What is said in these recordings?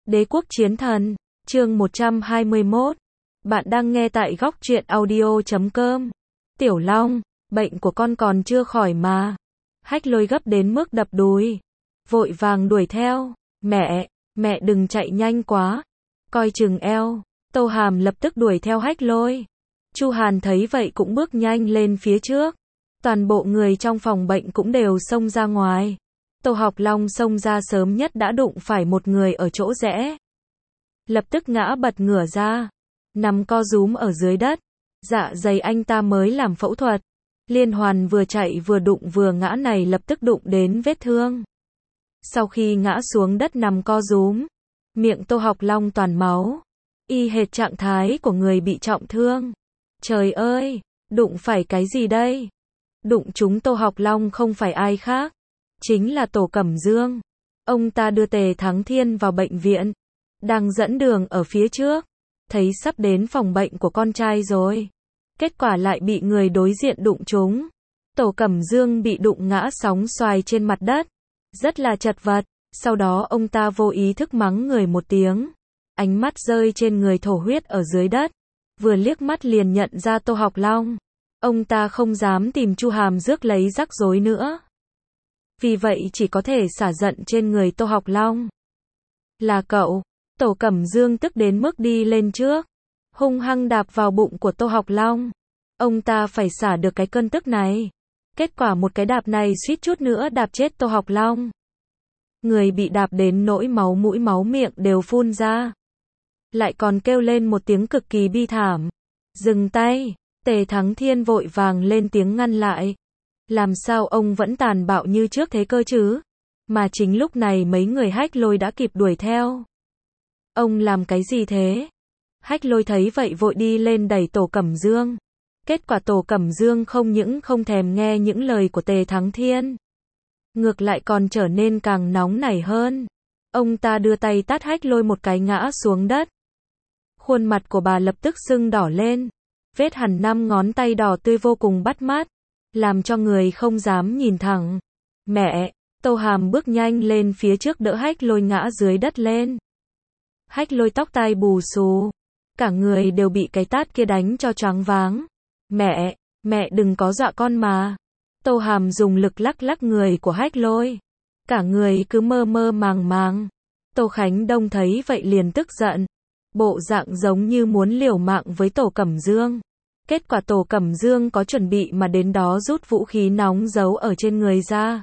Đế quốc chiến thần, chương 121. Bạn đang nghe tại góc truyện audio.com. Tiểu Long, bệnh của con còn chưa khỏi mà. Hách Lôi gấp đến mức đập đùi, vội vàng đuổi theo. Mẹ đừng chạy nhanh quá, coi chừng eo. Tô Hàm lập tức đuổi theo Hách Lôi. Chu Hàn thấy vậy cũng bước nhanh lên phía trước. Toàn bộ người trong phòng bệnh cũng đều xông ra ngoài. Tô Học Long xông ra sớm nhất đã đụng phải một người ở chỗ rẽ. Lập tức ngã bật ngửa ra, nằm co rúm ở dưới đất. Dạ dày anh ta mới làm phẫu thuật. Liên hoàn vừa chạy vừa đụng vừa ngã này lập tức đụng đến vết thương. Sau khi ngã xuống đất nằm co rúm, miệng Tô Học Long toàn máu, y hệt trạng thái của người bị trọng thương. Trời ơi, đụng phải cái gì đây? Đụng chúng Tô Học Long không phải ai khác, chính là Tổ Cẩm Dương. Ông ta đưa Tề Thắng Thiên vào bệnh viện, đang dẫn đường ở phía trước, thấy sắp đến phòng bệnh của con trai rồi. Kết quả lại bị người đối diện đụng trúng. Tổ Cẩm Dương bị đụng ngã sóng xoài trên mặt đất, rất là chật vật. Sau đó ông ta vô ý thức mắng người một tiếng, ánh mắt rơi trên người thổ huyết ở dưới đất, vừa liếc mắt liền nhận ra Tô Học Long. Ông ta không dám tìm Chu Hàm rước lấy rắc rối nữa, vì vậy chỉ có thể xả giận trên người Tô Học Long. Là cậu. Tổ Cẩm Dương tức đến mức đi lên trước, hung hăng đạp vào bụng của Tô Học Long. Ông ta phải xả được cái cơn tức này. Kết quả một cái đạp này suýt chút nữa đạp chết Tô Học Long. Người bị đạp đến nỗi máu mũi máu miệng đều phun ra, lại còn kêu lên một tiếng cực kỳ bi thảm. Dừng tay. Tề Thắng Thiên vội vàng lên tiếng ngăn lại. Làm sao ông vẫn tàn bạo như trước thế cơ chứ? Mà chính lúc này mấy người Hách Lôi đã kịp đuổi theo. Ông làm cái gì thế? Hách Lôi thấy vậy vội đi lên đẩy Tổ Cẩm Dương. Kết quả Tổ Cẩm Dương không những không thèm nghe những lời của Tề Thắng Thiên, ngược lại còn trở nên càng nóng nảy hơn. Ông ta đưa tay tát Hách Lôi một cái ngã xuống đất. Khuôn mặt của bà lập tức sưng đỏ lên, vết hằn 5 ngón tay đỏ tươi vô cùng bắt mắt, làm cho người không dám nhìn thẳng. Mẹ. Tô Hàm bước nhanh lên phía trước đỡ Hách Lôi ngã dưới đất lên. Hách Lôi tóc tai bù xù, cả người đều bị cái tát kia đánh cho choáng váng. Mẹ đừng có dọa con mà. Tô Hàm dùng lực lắc lắc người của Hách Lôi, cả người cứ mơ mơ màng màng. Tô Khánh Đông thấy vậy liền tức giận, bộ dạng giống như muốn liều mạng với Tổ Cẩm Dương. Kết quả Tổ Cẩm Dương có chuẩn bị mà đến đó rút vũ khí nóng giấu ở trên người ra,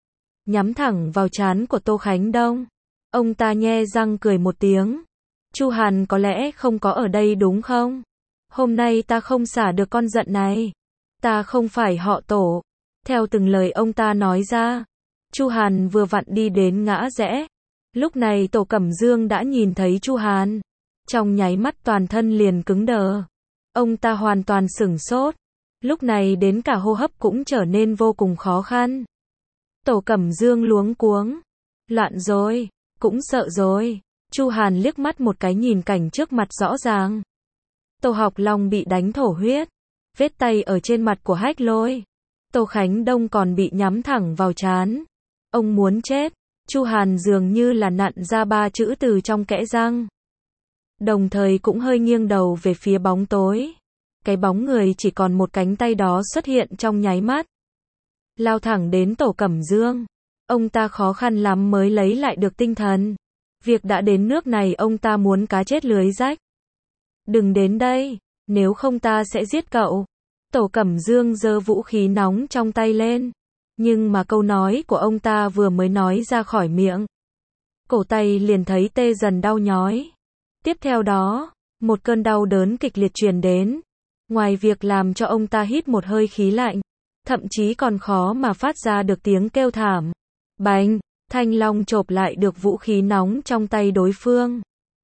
nhắm thẳng vào trán của Tô Khánh Đông. Ông ta nhe răng cười một tiếng. Chu Hàn có lẽ không có ở đây đúng không? Hôm nay ta không xả được con giận này. Ta không phải họ Tổ. Theo từng lời ông ta nói ra, Chu Hàn vừa vặn đi đến ngã rẽ. Lúc này Tổ Cẩm Dương đã nhìn thấy Chu Hàn, trong nháy mắt toàn thân liền cứng đờ. Ông ta hoàn toàn sửng sốt. Lúc này đến cả hô hấp cũng trở nên vô cùng khó khăn. Tổ Cẩm Dương luống cuống. Loạn rồi, cũng sợ rồi. Chu Hàn liếc mắt một cái nhìn cảnh trước mặt rõ ràng. Tô Học Long bị đánh thổ huyết, vết tay ở trên mặt của Hách Lôi. Tô Khánh Đông còn bị nhắm thẳng vào trán. Ông muốn chết. Chu Hàn dường như là nặn ra 3 chữ từ trong kẽ răng, đồng thời cũng hơi nghiêng đầu về phía bóng tối. Cái bóng người chỉ còn một cánh tay đó xuất hiện trong nháy mắt, lao thẳng đến Tổ Cẩm Dương. Ông ta khó khăn lắm mới lấy lại được tinh thần. Việc đã đến nước này ông ta muốn cá chết lưới rách. Đừng đến đây, nếu không ta sẽ giết cậu. Tổ Cẩm Dương giơ vũ khí nóng trong tay lên. Nhưng mà câu nói của ông ta vừa mới nói ra khỏi miệng, cổ tay liền thấy tê dần đau nhói. Tiếp theo đó, một cơn đau đớn kịch liệt truyền đến. Ngoài việc làm cho ông ta hít một hơi khí lạnh, thậm chí còn khó mà phát ra được tiếng kêu thảm. Bành, Thanh Long chộp lại được vũ khí nóng trong tay đối phương,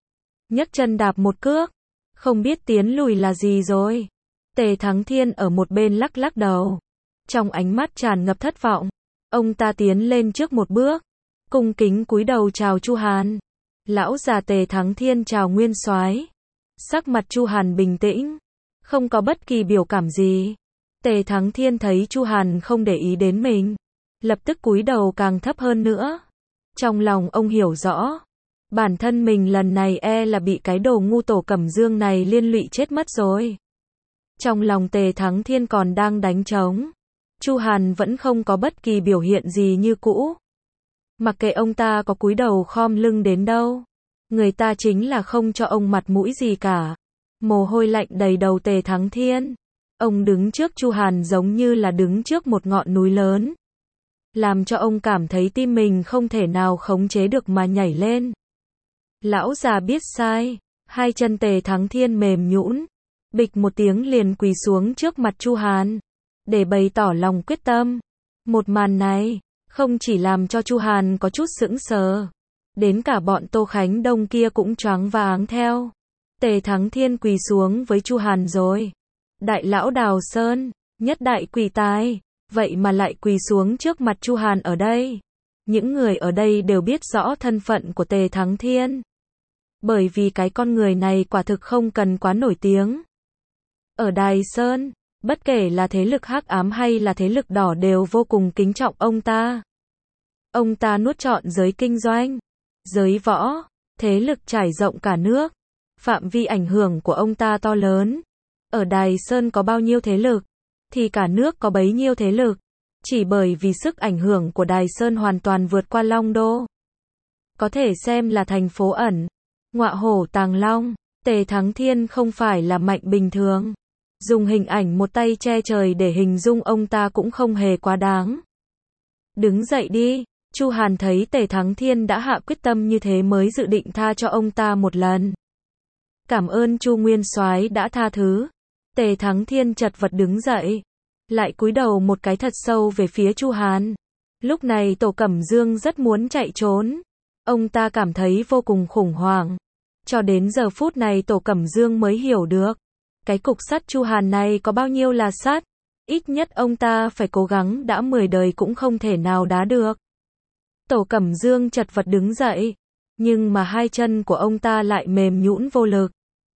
nhấc chân đạp một cước, không biết tiến lùi là gì rồi. Tề Thắng Thiên ở một bên lắc lắc đầu, trong ánh mắt tràn ngập thất vọng. Ông ta tiến lên trước một bước, cung kính cúi đầu chào Chu Hàn. Lão già Tề Thắng Thiên chào nguyên soái. Sắc mặt Chu Hàn bình tĩnh, không có bất kỳ biểu cảm gì. Tề Thắng Thiên thấy Chu Hàn không để ý đến mình, lập tức cúi đầu càng thấp hơn nữa. Trong lòng ông hiểu rõ, Bản thân mình lần này là bị cái đồ ngu Tổ Cẩm Dương này liên lụy chết mất rồi. Trong lòng Tề Thắng Thiên còn đang đánh trống. Chu Hàn vẫn không có bất kỳ biểu hiện gì như cũ. Mặc kệ ông ta có cúi đầu khom lưng đến đâu, người ta chính là không cho ông mặt mũi gì cả. Mồ hôi lạnh đầy đầu Tề Thắng Thiên. Ông đứng trước Chu Hàn giống như là đứng trước một ngọn núi lớn, làm cho ông cảm thấy tim mình không thể nào khống chế được mà nhảy lên. Lão già biết sai, hai chân Tề Thắng Thiên mềm nhũn, bịch một tiếng liền quỳ xuống trước mặt Chu Hàn, để bày tỏ lòng quyết tâm. Một màn này, không chỉ làm cho Chu Hàn có chút sững sờ, đến cả bọn Tô Khánh Đông kia cũng choáng váng theo. Tề Thắng Thiên quỳ xuống với Chu Hàn rồi. Đại lão Đào Sơn, nhất đại quỷ tài, vậy mà lại quỳ xuống trước mặt Chu Hàn ở đây. Những người ở đây đều biết rõ thân phận của Tề Thắng Thiên. Bởi vì cái con người này quả thực không cần quá nổi tiếng. Ở Đài Sơn, bất kể là thế lực hắc ám hay là thế lực đỏ đều vô cùng kính trọng ông ta. Ông ta nuốt trọn giới kinh doanh, giới võ, thế lực trải rộng cả nước. Phạm vi ảnh hưởng của ông ta to lớn. Ở Đài Sơn có bao nhiêu thế lực, thì cả nước có bấy nhiêu thế lực. Chỉ bởi vì sức ảnh hưởng của Đài Sơn hoàn toàn vượt qua Long Đô. Có thể xem là thành phố ẩn, ngọa hổ tàng long. Tề Thắng Thiên không phải là mạnh bình thường. Dùng hình ảnh một tay che trời để hình dung ông ta cũng không hề quá đáng. Đứng dậy đi. Chu Hàn thấy Tề Thắng Thiên đã hạ quyết tâm như thế mới dự định tha cho ông ta một lần. Cảm ơn Chu Nguyên Soái đã tha thứ. Tề Thắng Thiên chật vật đứng dậy, lại cúi đầu một cái thật sâu về phía Chu Hàn. Lúc này Tổ Cẩm Dương rất muốn chạy trốn. Ông ta cảm thấy vô cùng khủng hoảng. Cho đến giờ phút này Tổ Cẩm Dương mới hiểu được, cái cục sắt Chu Hàn này có bao nhiêu là sắt. Ít nhất ông ta phải cố gắng đã 10 đời cũng không thể nào đá được. Tổ Cẩm Dương chật vật đứng dậy, nhưng mà hai chân của ông ta lại mềm nhũn vô lực.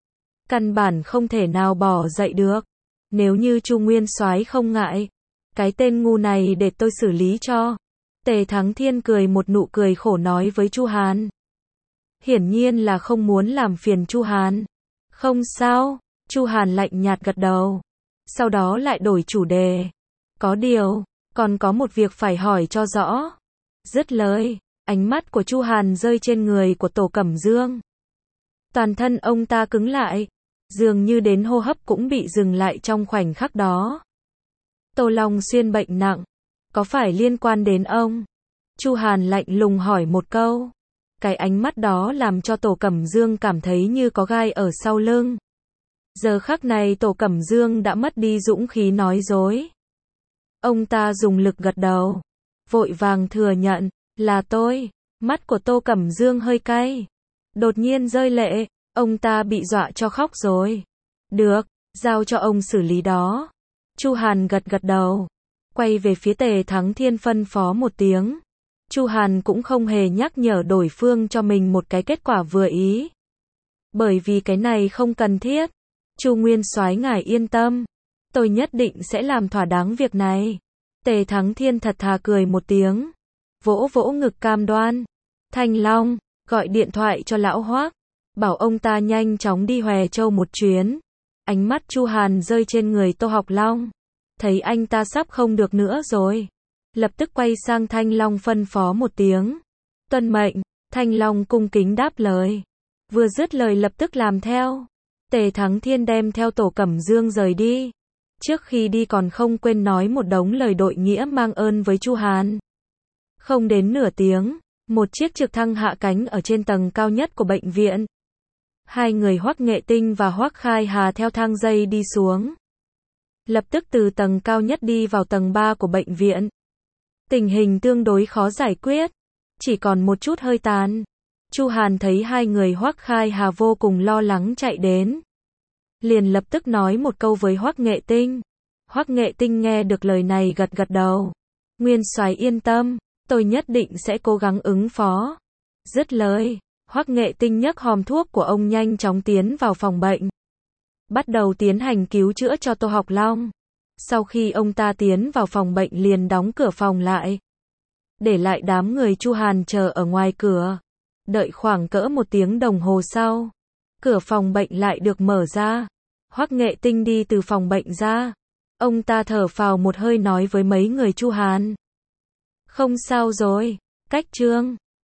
Căn bản không thể nào bỏ dậy được. Nếu như Chu Nguyên Soái không ngại, cái tên ngu này để tôi xử lý cho. Tề Thắng Thiên cười một nụ cười khổ nói với Chu Hàn. Hiển nhiên là không muốn làm phiền Chu Hàn. Không sao, Chu Hàn lạnh nhạt gật đầu. Sau đó lại đổi chủ đề. Có điều, còn có một việc phải hỏi cho rõ. Dứt lời, ánh mắt của Chu Hàn rơi trên người của Tổ Cẩm Dương. Toàn thân ông ta cứng lại, dường như đến hô hấp cũng bị dừng lại trong khoảnh khắc đó. Tô Long Xuyên bệnh nặng, có phải liên quan đến ông? Chu Hàn lạnh lùng hỏi một câu. Cái ánh mắt đó làm cho Tổ Cẩm Dương cảm thấy như có gai ở sau lưng. Giờ khắc này Tổ Cẩm Dương đã mất đi dũng khí nói dối. Ông ta dùng lực gật đầu, vội vàng thừa nhận, là tôi. Mắt của Tô Cẩm Dương hơi cay, đột nhiên rơi lệ, ông ta bị dọa cho khóc rồi. Được, giao cho ông xử lý đó. Chu Hàn gật gật đầu, quay về phía Tề Thắng Thiên phân phó một tiếng. Chu Hàn cũng không hề nhắc nhở đối phương cho mình một cái kết quả vừa ý. Bởi vì cái này không cần thiết. Chu Nguyên Soái ngài yên tâm, tôi nhất định sẽ làm thỏa đáng việc này. Tề Thắng Thiên thật thà cười một tiếng, vỗ vỗ ngực cam đoan. Thanh Long, gọi điện thoại cho lão Hoắc, bảo ông ta nhanh chóng đi Hòe Châu một chuyến. Ánh mắt Chu Hàn rơi trên người Tô Học Long, thấy anh ta sắp không được nữa rồi, lập tức quay sang Thanh Long phân phó một tiếng. Tuân mệnh. Thanh Long cung kính đáp lời, vừa dứt lời lập tức làm theo. Tề Thắng Thiên đem theo Tổ Cẩm Dương rời đi. Trước khi đi còn không quên nói một đống lời đội nghĩa mang ơn với Chu Hàn. Không đến nửa tiếng, một chiếc trực thăng hạ cánh ở trên tầng cao nhất của bệnh viện. Hai người Hoắc Nghệ Tinh và Hoắc Khai Hà theo thang dây đi xuống. Lập tức từ tầng cao nhất đi vào tầng 3 của bệnh viện. Tình hình tương đối khó giải quyết, chỉ còn một chút hơi tàn. Chu Hàn thấy hai người Hoắc Khai Hà vô cùng lo lắng chạy đến, liền lập tức nói một câu với Hoắc Nghệ Tinh. Hoắc Nghệ Tinh nghe được lời này gật gật đầu. Nguyên Soái yên tâm, tôi nhất định sẽ cố gắng ứng phó. Dứt lời, Hoắc Nghệ Tinh nhấc hòm thuốc của ông nhanh chóng tiến vào phòng bệnh, bắt đầu tiến hành cứu chữa cho Tô Học Long. Sau khi ông ta tiến vào phòng bệnh liền đóng cửa phòng lại, để lại đám người Chu Hàn chờ ở ngoài cửa. Đợi khoảng cỡ 1 tiếng đồng hồ sau, cửa phòng bệnh lại được mở ra. Hoắc Nghệ Tinh đi từ phòng bệnh ra. Ông ta thở phào một hơi nói với mấy người Chu Hàn. Không sao rồi, Cách Trương.